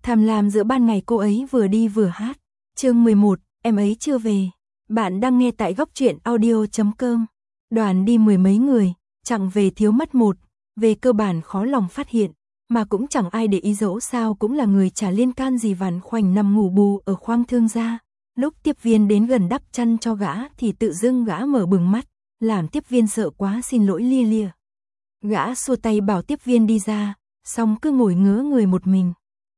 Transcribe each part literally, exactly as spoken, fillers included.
Tham lam giữa ban ngày cô ấy vừa đi vừa hát. Chương mười một, em ấy chưa về. Bạn đang nghe tại góc truyện audio chấm com. Đoàn đi mười mấy người, chẳng về thiếu mất một, về cơ bản khó lòng phát hiện, mà cũng chẳng ai để ý, dẫu sao cũng là người chả liên can gì. Vạn Khoảnh nằm ngủ bù ở khoang thương gia. Lúc tiếp viên đến gần đắp chăn cho gã thì tự dưng gã mở bừng mắt, làm tiếp viên sợ quá xin lỗi lia lịa. Gã xua tay bảo tiếp viên đi ra, xong cứ ngồi ngớ người một mình.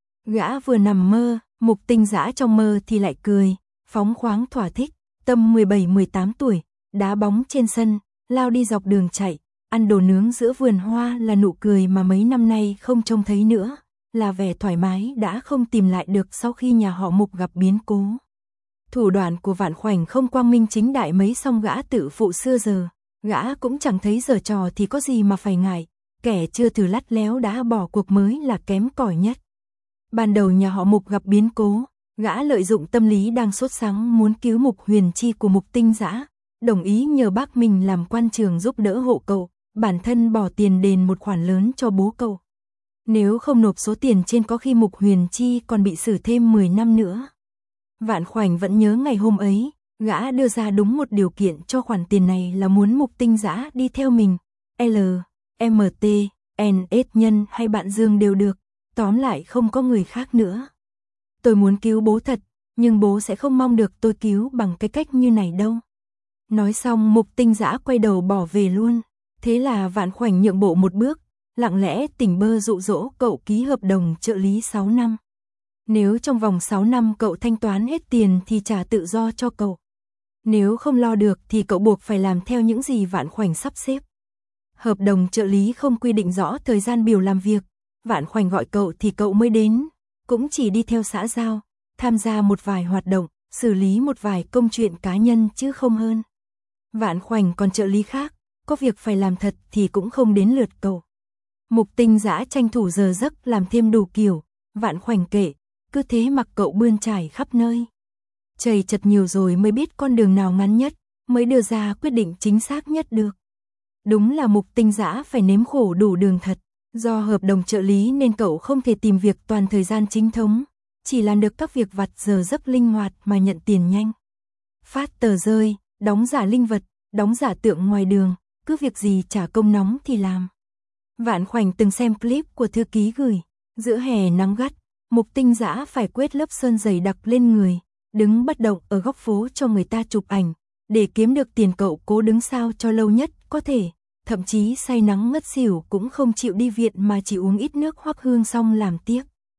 Gã vừa nằm mơ, Mục Tinh Dã trong mơ thì lại cười, phóng khoáng thỏa thích, tầm mười bảy mười tám tuổi, đá bóng trên sân, lao đi dọc đường chạy, ăn đồ nướng giữa vườn hoa là nụ cười mà mấy năm nay không trông thấy nữa, là vẻ thoải mái đã không tìm lại được sau khi nhà họ Mục gặp biến cố. Thủ đoạn của Vạn Khoảnh không quang minh chính đại mấy, song gã tự phụ xưa giờ, gã cũng chẳng thấy giở trò thì có gì mà phải ngại, kẻ chưa thử lắt léo đã bỏ cuộc mới là kém cỏi nhất. Ban đầu nhà họ Mục gặp biến cố, gã lợi dụng tâm lý đang sốt sắng muốn cứu Mục Huyền Chi của Mục Tinh Dã, đồng ý nhờ bác mình làm quan trường giúp đỡ hộ cậu, bản thân bỏ tiền đền một khoản lớn cho bố cậu. Nếu không nộp số tiền trên có khi Mục Huyền Chi còn bị xử thêm mười năm nữa. Vạn Khoảnh vẫn nhớ ngày hôm ấy, gã đưa ra đúng một điều kiện cho khoản tiền này là muốn Mục Tinh Dã đi theo mình, L, M T, N S nhân hay bạn Dương đều được, tóm lại không có người khác nữa. Tôi muốn cứu bố thật, nhưng bố sẽ không mong được tôi cứu bằng cái cách như này đâu. Nói xong Mục Tinh Dã quay đầu bỏ về luôn, thế là Vạn Khoảnh nhượng bộ một bước, lặng lẽ tỉnh bơ dụ dỗ cậu ký hợp đồng trợ lý sáu năm. Nếu trong vòng sáu năm cậu thanh toán hết tiền thì trả tự do cho cậu. Nếu không lo được thì cậu buộc phải làm theo những gì Vạn Khoảnh sắp xếp. Hợp đồng trợ lý không quy định rõ thời gian biểu làm việc, Vạn Khoảnh gọi cậu thì cậu mới đến, cũng chỉ đi theo xã giao, tham gia một vài hoạt động, xử lý một vài công chuyện cá nhân chứ không hơn. Vạn Khoảnh còn trợ lý khác, có việc phải làm thật thì cũng không đến lượt cậu. Mục Tinh Dã tranh thủ giờ giấc làm thêm đủ kiểu, Vạn Khoảnh kệ, cứ thế mặc cậu bươn trải khắp nơi. Chầy chật nhiều rồi mới biết con đường nào ngắn nhất, mới đưa ra quyết định chính xác nhất được. Đúng là Mục Tinh Dã phải nếm khổ đủ đường thật, do hợp đồng trợ lý nên cậu không thể tìm việc toàn thời gian chính thống, chỉ làm được các việc vặt giờ giấc linh hoạt mà nhận tiền nhanh. Phát tờ rơi, đóng giả linh vật, đóng giả tượng ngoài đường, cứ việc gì trả công nóng thì làm. Vạn Khoảnh từng xem clip của thư ký gửi, giữa hè nắng gắt, Mục Tinh Dã phải quét lớp sơn dày đặc lên người, đứng bất động ở góc phố cho người ta chụp ảnh, để kiếm được tiền cậu cố đứng sao cho lâu nhất có thể, thậm chí say nắng ngất xỉu cũng không chịu đi viện mà chỉ uống ít nước hoắc hương xong làm tiếc.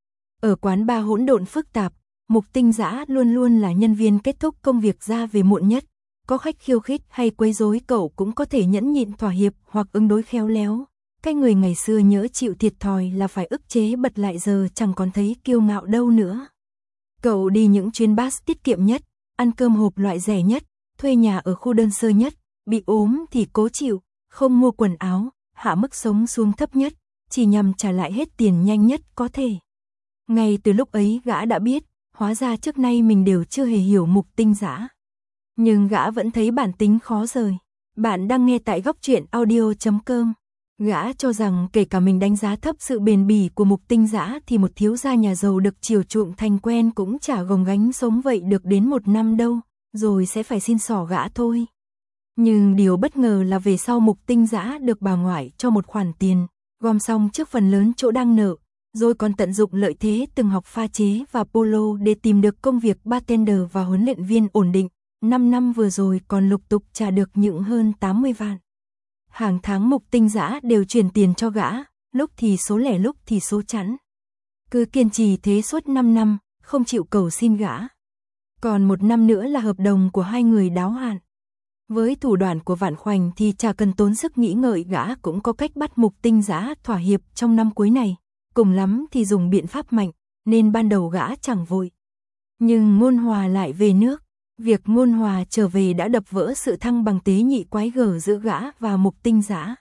Ở quán bar hỗn độn phức tạp, Mục Tinh Dã luôn luôn là nhân viên kết thúc công việc ra về muộn nhất, có khách khiêu khích hay quấy rối cậu cũng có thể nhẫn nhịn thỏa hiệp hoặc ứng đối khéo léo. Cái người ngày xưa nhớ chịu thiệt thòi là phải ức chế bật lại giờ chẳng còn thấy kiêu ngạo đâu nữa. Cậu đi những chuyến bus tiết kiệm nhất, ăn cơm hộp loại rẻ nhất, thuê nhà ở khu đơn sơ nhất, bị ốm thì cố chịu, không mua quần áo, hạ mức sống xuống thấp nhất, chỉ nhằm trả lại hết tiền nhanh nhất có thể. Ngay từ lúc ấy gã đã biết, hóa ra trước nay mình đều chưa hề hiểu Mục Tinh Dã. Nhưng gã vẫn thấy bản tính khó rời. Bạn đang nghe tại góc truyện audio chấm com. Gã cho rằng kể cả mình đánh giá thấp sự bền bỉ của Mục Tinh Dã thì một thiếu gia nhà giàu được chiều chuộng thành quen cũng chả gồng gánh sống vậy được đến một năm đâu, rồi sẽ phải xin xỏ gã thôi. Nhưng điều bất ngờ là về sau Mục Tinh Dã được bà ngoại cho một khoản tiền, gom xong trước phần lớn chỗ đang nợ, rồi còn tận dụng lợi thế từng học pha chế và polo để tìm được công việc bartender và huấn luyện viên ổn định, năm năm vừa rồi còn lục tục trả được những hơn tám mươi vạn. Hàng tháng Mục Tinh Dã đều chuyển tiền cho gã, lúc thì số lẻ lúc thì số chẵn. Cứ kiên trì thế suốt năm năm, không chịu cầu xin gã. Còn một năm nữa là hợp đồng của hai người đáo hạn. Với thủ đoạn của Vạn Khoảnh thì chả cần tốn sức nghĩ ngợi, gã cũng có cách bắt Mục Tinh Dã thỏa hiệp trong năm cuối này, cùng lắm thì dùng biện pháp mạnh, nên ban đầu gã chẳng vội. Nhưng Ngôn Hòa lại về nước, việc Ngôn Hòa trở về đã đập vỡ sự thăng bằng tế nhị quái gở giữa gã và Mục Tinh Dã.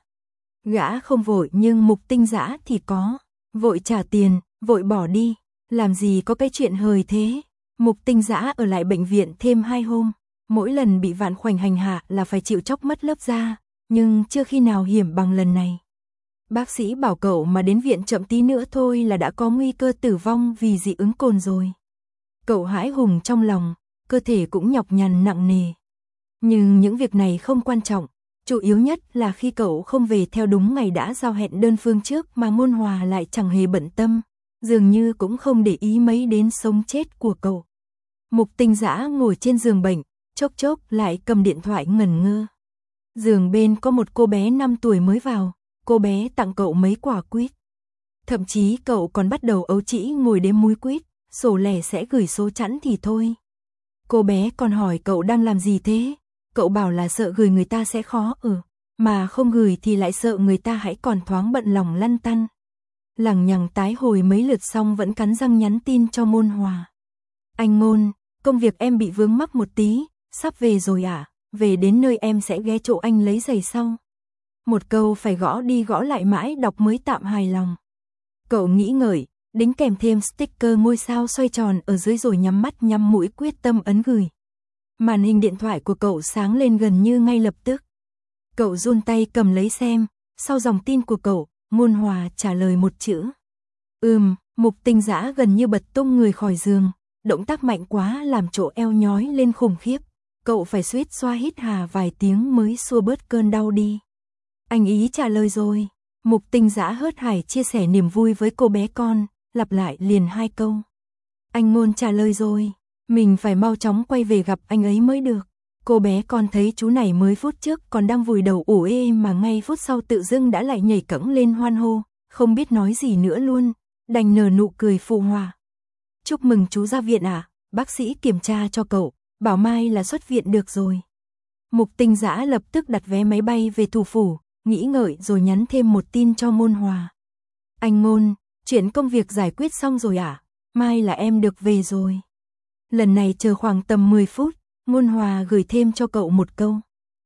Gã không vội nhưng Mục Tinh Dã thì có, vội trả tiền, vội bỏ đi, làm gì có cái chuyện hời thế. Mục Tinh Dã ở lại bệnh viện thêm hai hôm. Mỗi lần bị Vạn Khoảnh hành hạ là phải chịu chóc mất lớp da, nhưng chưa khi nào hiểm bằng lần này. Bác sĩ bảo cậu mà đến viện chậm tí nữa thôi là đã có nguy cơ tử vong vì dị ứng cồn rồi. Cậu hãi hùng trong lòng, cơ thể cũng nhọc nhằn nặng nề. Nhưng những việc này không quan trọng, chủ yếu nhất là khi cậu không về theo đúng ngày đã giao hẹn đơn phương trước mà Ngôn Hòa lại chẳng hề bận tâm, dường như cũng không để ý mấy đến sống chết của cậu. Mục Tinh Dã ngồi trên giường bệnh, chốc chốc lại cầm điện thoại ngẩn ngơ. Giường bên có một cô bé năm tuổi mới vào, cô bé tặng cậu mấy quả quýt. Thậm chí cậu còn bắt đầu ấu trĩ ngồi đếm múi quýt, sổ lẻ sẽ gửi số chẵn thì thôi. Cô bé còn hỏi cậu đang làm gì thế? Cậu bảo là sợ gửi người ta sẽ khó ở, mà không gửi thì lại sợ người ta hãy còn thoáng bận lòng lăn tăn. Lằng nhằng tái hồi mấy lượt xong vẫn cắn răng nhắn tin cho Ngôn Hòa. Anh Ngôn, công việc em bị vướng mắc một tí, sắp về rồi à? Về đến nơi em sẽ ghé chỗ anh lấy giày sau. Một câu phải gõ đi gõ lại mãi đọc mới tạm hài lòng. Cậu nghĩ ngợi, đính kèm thêm sticker ngôi sao xoay tròn ở dưới rồi nhắm mắt nhắm mũi quyết tâm ấn gửi. Màn hình điện thoại của cậu sáng lên gần như ngay lập tức. Cậu run tay cầm lấy xem, sau dòng tin của cậu, Ngôn Hòa trả lời một chữ. Ừm, Mục Tinh Dã gần như bật tung người khỏi giường, động tác mạnh quá làm chỗ eo nhói lên khủng khiếp. Cậu phải suýt xoa hít hà vài tiếng mới xua bớt cơn đau đi. Anh ý trả lời rồi. Mục Tinh Dã hớt hải chia sẻ niềm vui với cô bé con, lặp lại liền hai câu. Anh Ngôn trả lời rồi, mình phải mau chóng quay về gặp anh ấy mới được. Cô bé con thấy chú này mới phút trước còn đang vùi đầu ủ ê mà ngay phút sau tự dưng đã lại nhảy cẫng lên hoan hô, không biết nói gì nữa luôn, đành nở nụ cười phụ hòa. Chúc mừng chú ra viện à, bác sĩ kiểm tra cho cậu, bảo mai là xuất viện được rồi. Mục Tinh Dã lập tức đặt vé máy bay về thủ phủ, nghĩ ngợi rồi nhắn thêm một tin cho Ngôn Hòa. Anh Ngôn, chuyện công việc giải quyết xong rồi à? Mai là em được về rồi. Lần này chờ khoảng tầm mười phút, Ngôn Hòa gửi thêm cho cậu một câu.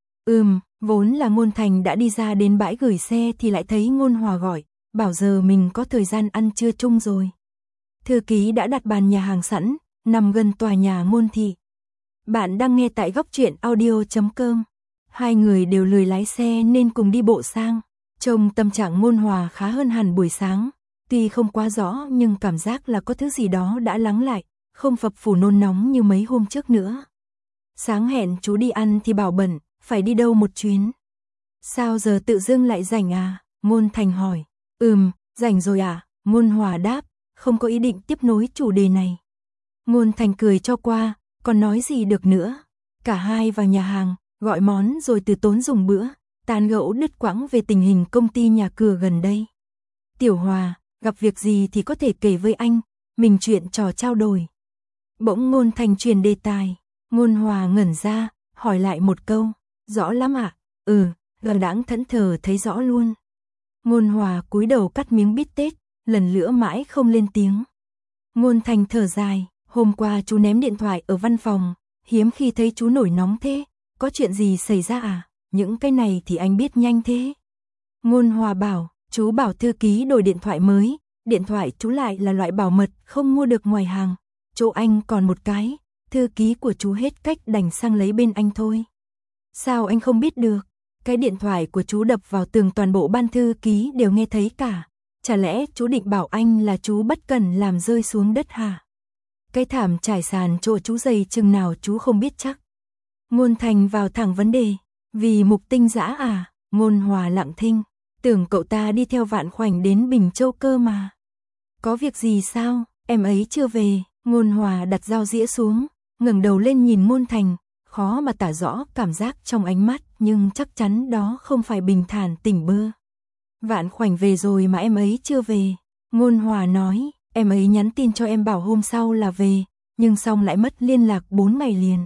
Ừm, vốn là Ngôn Thành đã đi ra đến bãi gửi xe thì lại thấy Ngôn Hòa gọi, bảo giờ mình có thời gian ăn trưa chung rồi. Thư ký đã đặt bàn nhà hàng sẵn, nằm gần tòa nhà Ngôn Thị. Bạn đang nghe tại góc truyện audio chấm com. Hai người đều lười lái xe nên cùng đi bộ sang. Trông tâm trạng Ngôn Hòa khá hơn hẳn buổi sáng. Tuy không quá rõ nhưng cảm giác là có thứ gì đó đã lắng lại, không phập phù nôn nóng như mấy hôm trước nữa. Sáng hẹn chú đi ăn thì bảo bận, phải đi đâu một chuyến. Sao giờ tự dưng lại rảnh à? Ngôn Thành hỏi. Ừm, rảnh rồi à? Ngôn Hòa đáp, không có ý định tiếp nối chủ đề này. Ngôn Thành cười cho qua, còn nói gì được nữa. Cả hai vào nhà hàng, gọi món rồi từ tốn dùng bữa, tán gẫu đứt quãng về tình hình công ty nhà cửa gần đây. Tiểu Hòa, gặp việc gì thì có thể kể với anh, mình chuyện trò trao đổi. Bỗng Ngôn Thành truyền đề tài, Ngôn Hòa ngẩn ra, hỏi lại một câu, rõ lắm ạ? À? Ừ, gần đãng thẫn thờ thấy rõ luôn. Ngôn Hòa cúi đầu cắt miếng bít tết, lần nữa mãi không lên tiếng. Ngôn Thành thở dài, hôm qua chú ném điện thoại ở văn phòng, hiếm khi thấy chú nổi nóng thế, có chuyện gì xảy ra à? Những cái này thì anh biết nhanh thế. Ngôn Hòa bảo, chú bảo thư ký đổi điện thoại mới, điện thoại chú lại là loại bảo mật không mua được ngoài hàng. Chỗ anh còn một cái, thư ký của chú hết cách đành sang lấy bên anh thôi. Sao anh không biết được? Cái điện thoại của chú đập vào tường toàn bộ ban thư ký đều nghe thấy cả. Chả lẽ chú định bảo anh là chú bất cẩn làm rơi xuống đất hả? Cái thảm trải sàn chỗ chú dày chừng nào chú không biết chắc. Ngôn Thành vào thẳng vấn đề. Vì Mục Tinh Dã à? Ngôn Hòa lặng thinh. Tưởng cậu ta đi theo Vạn Khoảnh đến Bình Châu cơ mà. Có việc gì sao? Em ấy chưa về. Ngôn Hòa đặt dao dĩa xuống, ngẩng đầu lên nhìn Ngôn Thành, khó mà tả rõ cảm giác trong ánh mắt, nhưng chắc chắn đó không phải bình thản tỉnh bơ. Vạn Khoảnh về rồi mà em ấy chưa về. Ngôn Hòa nói, em ấy nhắn tin cho em bảo hôm sau là về, nhưng xong lại mất liên lạc bốn ngày liền.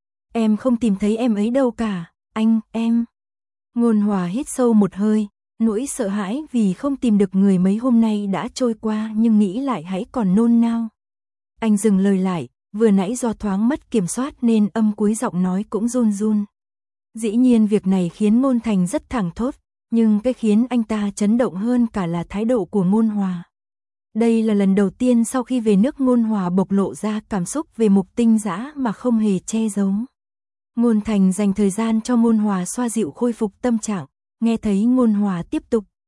Em không tìm thấy em ấy đâu cả, anh, em. Ngôn Hòa hít sâu một hơi, nỗi sợ hãi vì không tìm được người mấy hôm nay đã trôi qua nhưng nghĩ lại hãy còn nôn nao. Anh dừng lời lại, vừa nãy do thoáng mất kiểm soát nên âm cuối giọng nói cũng run run. Dĩ nhiên việc này khiến Ngôn Thành rất thẳng thốt, nhưng cái khiến anh ta chấn động hơn cả là thái độ của Ngôn Hòa. Đây là lần đầu tiên sau khi về nước Ngôn Hòa bộc lộ ra cảm xúc về Mục Tinh Dã mà không hề che giấu. Ngôn Thành dành thời gian cho Ngôn Hòa xoa dịu khôi phục tâm trạng, nghe thấy Ngôn Hòa tiếp tục.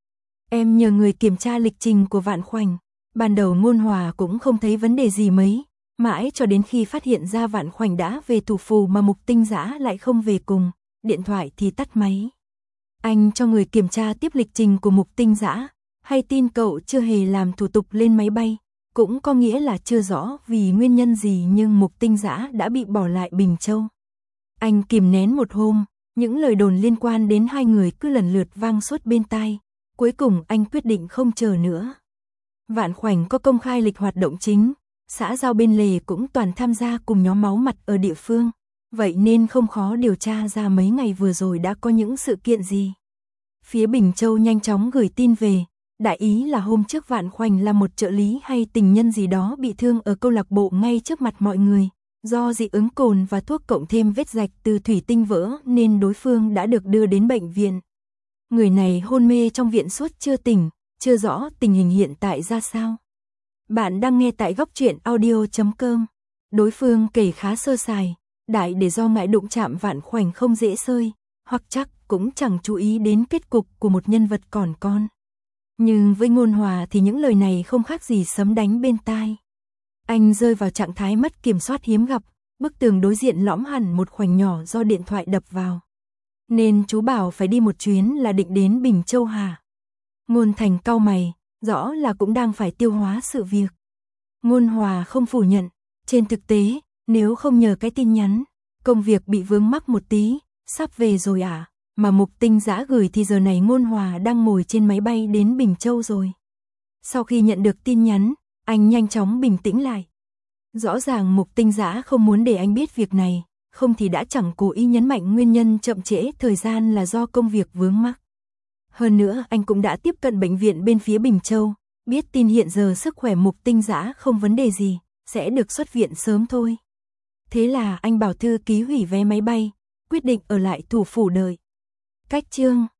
Em nhờ người kiểm tra lịch trình của Vạn Khoảnh. Ban đầu Ngôn Hòa cũng không thấy vấn đề gì mấy, mãi cho đến khi phát hiện ra Vạn Khoảnh đã về thủ phủ mà Mục Tinh Dã lại không về cùng, điện thoại thì tắt máy. Anh cho người kiểm tra tiếp lịch trình của Mục Tinh Dã, hay tin cậu chưa hề làm thủ tục lên máy bay, cũng có nghĩa là chưa rõ vì nguyên nhân gì nhưng Mục Tinh Dã đã bị bỏ lại Bình Châu. Anh kìm nén một hôm, những lời đồn liên quan đến hai người cứ lần lượt vang suốt bên tai, cuối cùng anh quyết định không chờ nữa. Vạn Khoảnh có công khai lịch hoạt động chính, xã giao bên lề cũng toàn tham gia cùng nhóm máu mặt ở địa phương, vậy nên không khó điều tra ra mấy ngày vừa rồi đã có những sự kiện gì. Phía Bình Châu nhanh chóng gửi tin về, đại ý là hôm trước Vạn Khoảnh là một trợ lý hay tình nhân gì đó bị thương ở câu lạc bộ ngay trước mặt mọi người, do dị ứng cồn và thuốc cộng thêm vết rạch từ thủy tinh vỡ nên đối phương đã được đưa đến bệnh viện. Người này hôn mê trong viện suốt chưa tỉnh, chưa rõ tình hình hiện tại ra sao. Bạn đang nghe tại góc truyện audio chấm com. Đối phương kể khá sơ sài, đại để do ngại đụng chạm Vạn Khoảnh không dễ sơi, hoặc chắc cũng chẳng chú ý đến kết cục của một nhân vật còn con. Nhưng với Ngôn Hòa thì những lời này không khác gì sấm đánh bên tai. Anh rơi vào trạng thái mất kiểm soát hiếm gặp, bức tường đối diện lõm hẳn một khoảnh nhỏ do điện thoại đập vào. Nên chú bảo phải đi một chuyến là định đến Bình Châu hả? Ngôn Thành cau mày, rõ là cũng đang phải tiêu hóa sự việc. Ngôn Hòa không phủ nhận, trên thực tế, nếu không nhờ cái tin nhắn, công việc bị vướng mắc một tí, sắp về rồi à? Mà Mục Tinh Dã gửi thì giờ này Ngôn Hòa đang ngồi trên máy bay đến Bình Châu rồi. Sau khi nhận được tin nhắn, anh nhanh chóng bình tĩnh lại. Rõ ràng Mục Tinh Dã không muốn để anh biết việc này, không thì đã chẳng cố ý nhấn mạnh nguyên nhân chậm trễ thời gian là do công việc vướng mắc. Hơn nữa anh cũng đã tiếp cận bệnh viện bên phía Bình Châu, biết tin hiện giờ sức khỏe Mục Tinh Dã không vấn đề gì, sẽ được xuất viện sớm thôi. Thế là anh bảo thư ký hủy vé máy bay, quyết định ở lại thủ phủ đợi. Cách chương